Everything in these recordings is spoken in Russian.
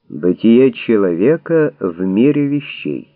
Бытие человека в мире вещей.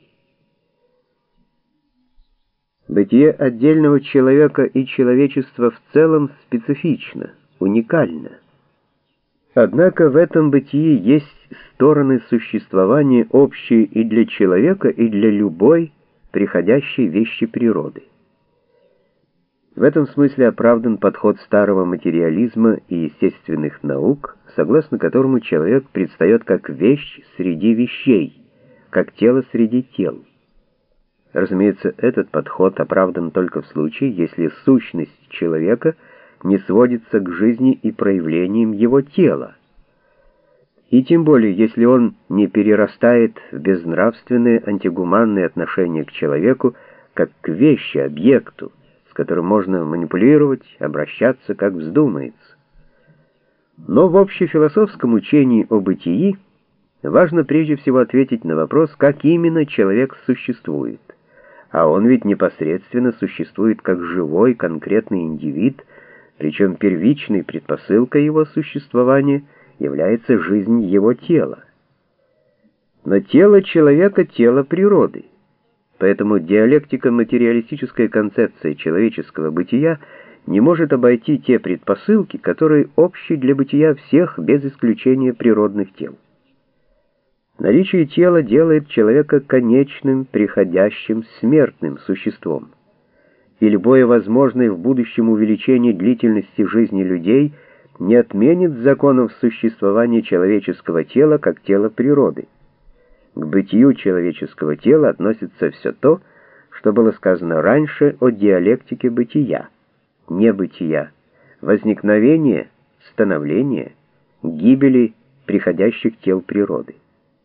Бытие отдельного человека и человечества в целом специфично, уникально. Однако в этом бытии есть стороны существования общие и для человека, и для любой приходящей вещи природы. В этом смысле оправдан подход старого материализма и естественных наук, согласно которому человек предстает как вещь среди вещей, как тело среди тел. Разумеется, этот подход оправдан только в случае, если сущность человека не сводится к жизни и проявлениям его тела, и тем более, если он не перерастает в безнравственные антигуманные отношения к человеку, как к вещи, объекту, с которым можно манипулировать, обращаться, как вздумается. Но в общефилософском учении о бытии важно прежде всего ответить на вопрос, как именно человек существует. А он ведь непосредственно существует как живой, конкретный индивид, причем первичной предпосылкой его существования является жизнь его тела. Но тело человека — тело природы. Поэтому диалектико-материалистическая концепция человеческого бытия не может обойти те предпосылки, которые общи для бытия всех без исключения природных тел. Наличие тела делает человека конечным, приходящим, смертным существом, и любое возможное в будущем увеличение длительности жизни людей не отменит законов существования человеческого тела как тела природы. К бытию человеческого тела относится все то, что было сказано раньше о диалектике бытия, небытия, возникновения, становления, гибели приходящих тел природы.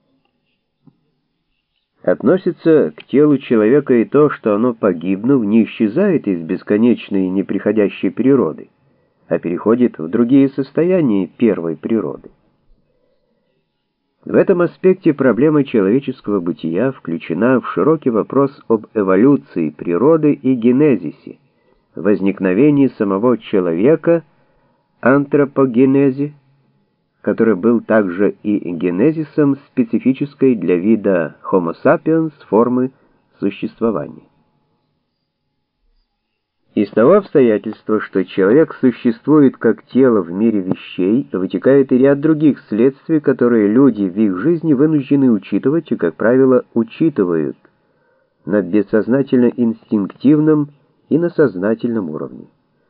Относится к телу человека и то, что оно, погибнув, не исчезает из бесконечной неприходящей природы, а переходит в другие состояния первой природы. В этом аспекте проблема человеческого бытия включена в широкий вопрос об эволюции природы и генезисе, возникновении самого человека, антропогенезе, который был также и генезисом специфической для вида Homo sapiens формы существования. Из того обстоятельства, что человек существует как тело в мире вещей, вытекает и ряд других следствий, которые люди в их жизни вынуждены учитывать и, как правило, учитывают на бессознательно-инстинктивном и на сознательном уровне.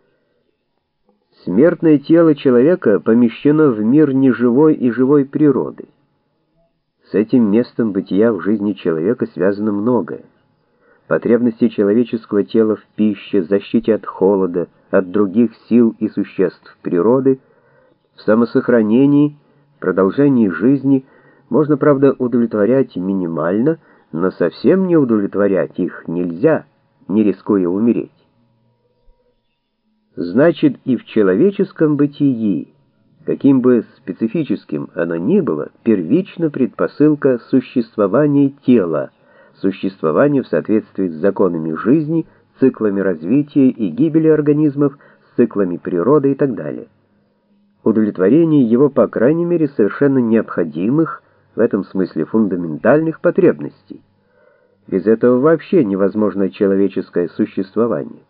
Смертное тело человека помещено в мир неживой и живой природы. С этим местом бытия в жизни человека связано многое. Потребности человеческого тела в пище, защите от холода, от других сил и существ природы, в самосохранении, продолжении жизни можно, правда, удовлетворять минимально, но совсем не удовлетворять их нельзя, не рискуя умереть. Значит, и в человеческом бытии, каким бы специфическим оно ни было, первична предпосылка существования тела, существования в соответствии с законами жизни, циклами развития и гибели организмов, с циклами природы и так далее. Удовлетворение его, по крайней мере, совершенно необходимых, в этом смысле фундаментальных потребностей. Без этого вообще невозможно человеческое существование.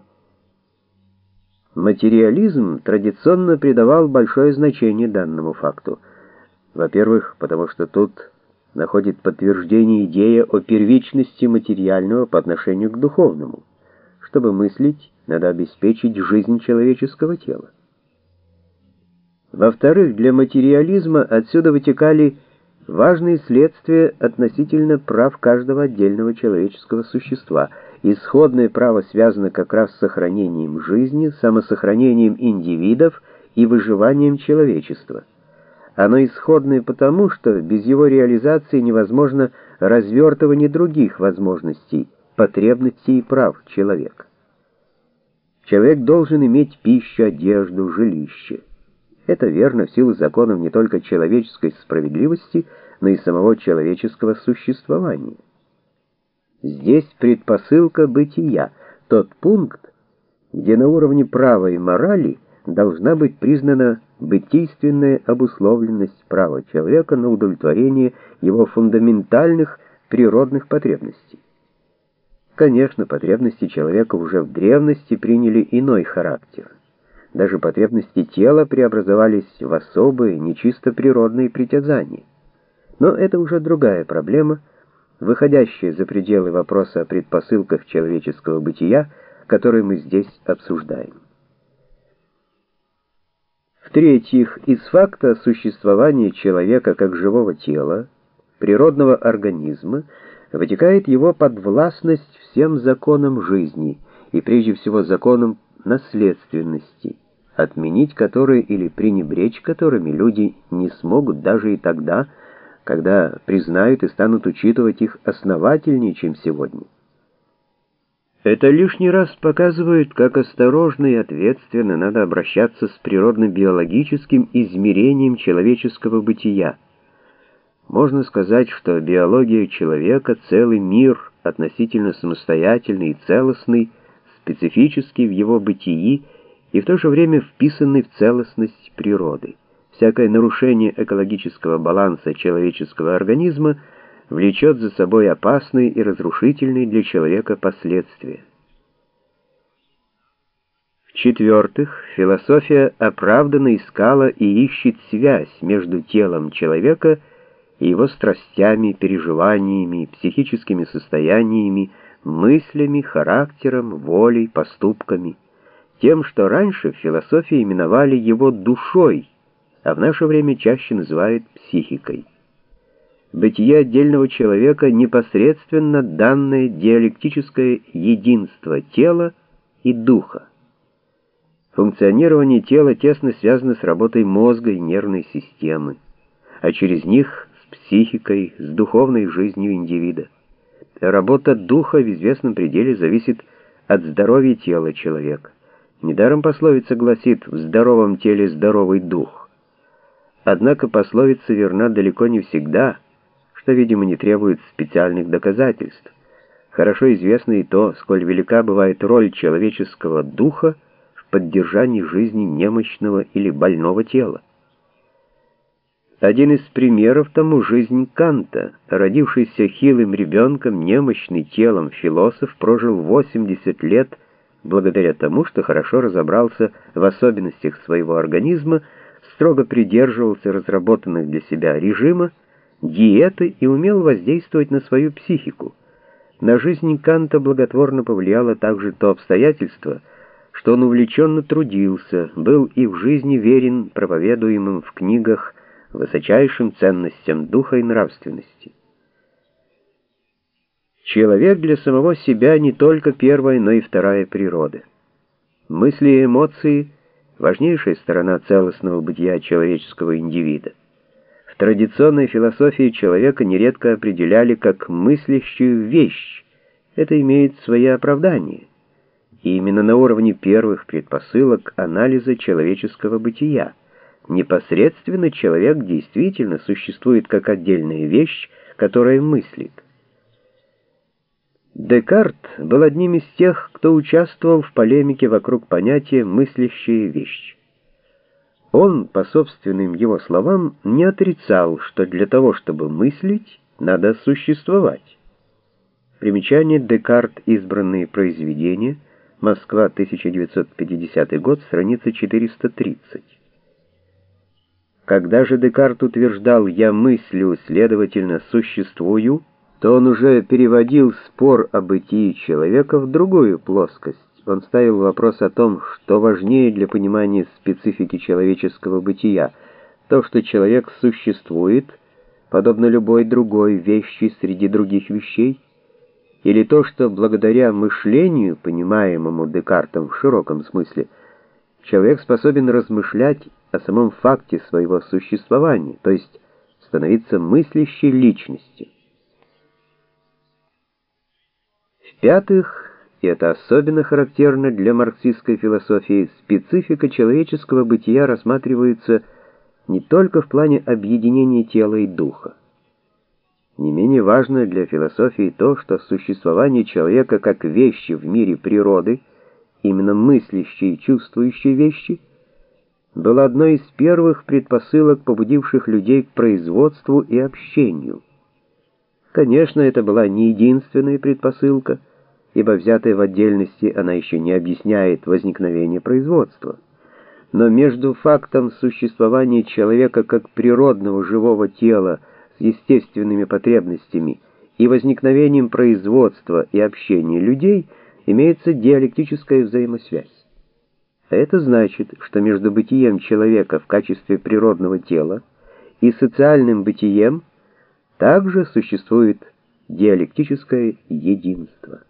Материализм традиционно придавал большое значение данному факту. Во-первых, потому что тут находит подтверждение идея о первичности материального по отношению к духовному. Чтобы мыслить, надо обеспечить жизнь человеческого тела. Во-вторых, для материализма отсюда вытекали важные следствия относительно прав каждого отдельного человеческого существа. Исходное право связано как раз с сохранением жизни, самосохранением индивидов и выживанием человечества. Оно исходное потому, что без его реализации невозможно развертывание других возможностей, потребностей и прав человека. Человек должен иметь пищу, одежду, жилище. Это верно в силу законов не только человеческой справедливости, но и самого человеческого существования. Здесь предпосылка бытия, тот пункт, где на уровне права и морали должна быть признана бытийственная обусловленность права человека на удовлетворение его фундаментальных природных потребностей. Конечно, потребности человека уже в древности приняли иной характер. Даже потребности тела преобразовались в особые, нечисто природные притязания. Но это уже другая проблема, выходящая за пределы вопроса о предпосылках человеческого бытия, который мы здесь обсуждаем. В-третьих, из факта существования человека как живого тела, природного организма, вытекает его подвластность всем законам жизни, и прежде всего законам наследственности, отменить которые или пренебречь которыми люди не смогут даже и тогда, когда признают и станут учитывать их основательнее, чем сегодня. Это лишний раз показывает, как осторожно и ответственно надо обращаться с природно-биологическим измерением человеческого бытия. Можно сказать, что биология человека — целый мир, относительно самостоятельный и целостный, специфический в его бытии и в то же время вписанный в целостность природы. Всякое нарушение экологического баланса человеческого организма влечет за собой опасные и разрушительные для человека последствия. В-четвертых, философия оправданно искала и ищет связь между телом человека и его страстями, переживаниями, психическими состояниями, мыслями, характером, волей, поступками, тем, что раньше в философии именовали его душой, а в наше время чаще называют психикой. Бытие отдельного человека непосредственно данное диалектическое единство тела и духа. Функционирование тела тесно связано с работой мозга и нервной системы, а через них с психикой, с духовной жизнью индивида. Работа духа в известном пределе зависит от здоровья тела человека. Недаром пословица гласит: «В здоровом теле здоровый дух». Однако пословица верна далеко не всегда, что, видимо, не требует специальных доказательств. Хорошо известно и то, сколь велика бывает роль человеческого духа в поддержании жизни немощного или больного тела. Один из примеров тому — жизнь Канта. Родившийся хилым ребенком, немощный телом философ прожил 80 лет благодаря тому, что хорошо разобрался в особенностях своего организма, строго придерживался разработанных для себя режима, диеты и умел воздействовать на свою психику. На жизнь Канта благотворно повлияло также то обстоятельство, что он увлеченно трудился, был и в жизни верен проповедуемым в книгах высочайшим ценностям духа и нравственности. Человек для самого себя не только первая, но и вторая природа. Мысли и эмоции — важнейшая сторона целостного бытия человеческого индивида. В традиционной философии человека нередко определяли как мыслящую вещь. Это имеет свои оправдания. И именно на уровне первых предпосылок анализа человеческого бытия непосредственно человек действительно существует как отдельная вещь, которая мыслит. Декарт был одним из тех, кто участвовал в полемике вокруг понятия «мыслящая вещь». Он, по собственным его словам, не отрицал, что для того, чтобы мыслить, надо существовать. Примечание: Декарт. Избранные произведения. Москва, 1950 год, страница 430. Когда же Декарт утверждал «я мыслю, следовательно, существую», то он уже переводил спор о бытии человека в другую плоскость. Он ставил вопрос о том, что важнее для понимания специфики человеческого бытия: то, что человек существует, подобно любой другой вещи среди других вещей, или то, что благодаря мышлению, понимаемому Декартом в широком смысле, человек способен размышлять о самом факте своего существования, то есть становиться мыслящей личностью. В-пятых, и это особенно характерно для марксистской философии, специфика человеческого бытия рассматривается не только в плане объединения тела и духа. Не менее важно для философии то, что существование человека как вещи в мире природы, именно мыслящей и чувствующей вещи, было одной из первых предпосылок, побудивших людей к производству и общению. Конечно, это была не единственная предпосылка, ибо взятая в отдельности она еще не объясняет возникновение производства. Но между фактом существования человека как природного живого тела с естественными потребностями и возникновением производства и общения людей имеется диалектическая взаимосвязь. А это значит, что между бытием человека в качестве природного тела и социальным бытием также существует диалектическое единство.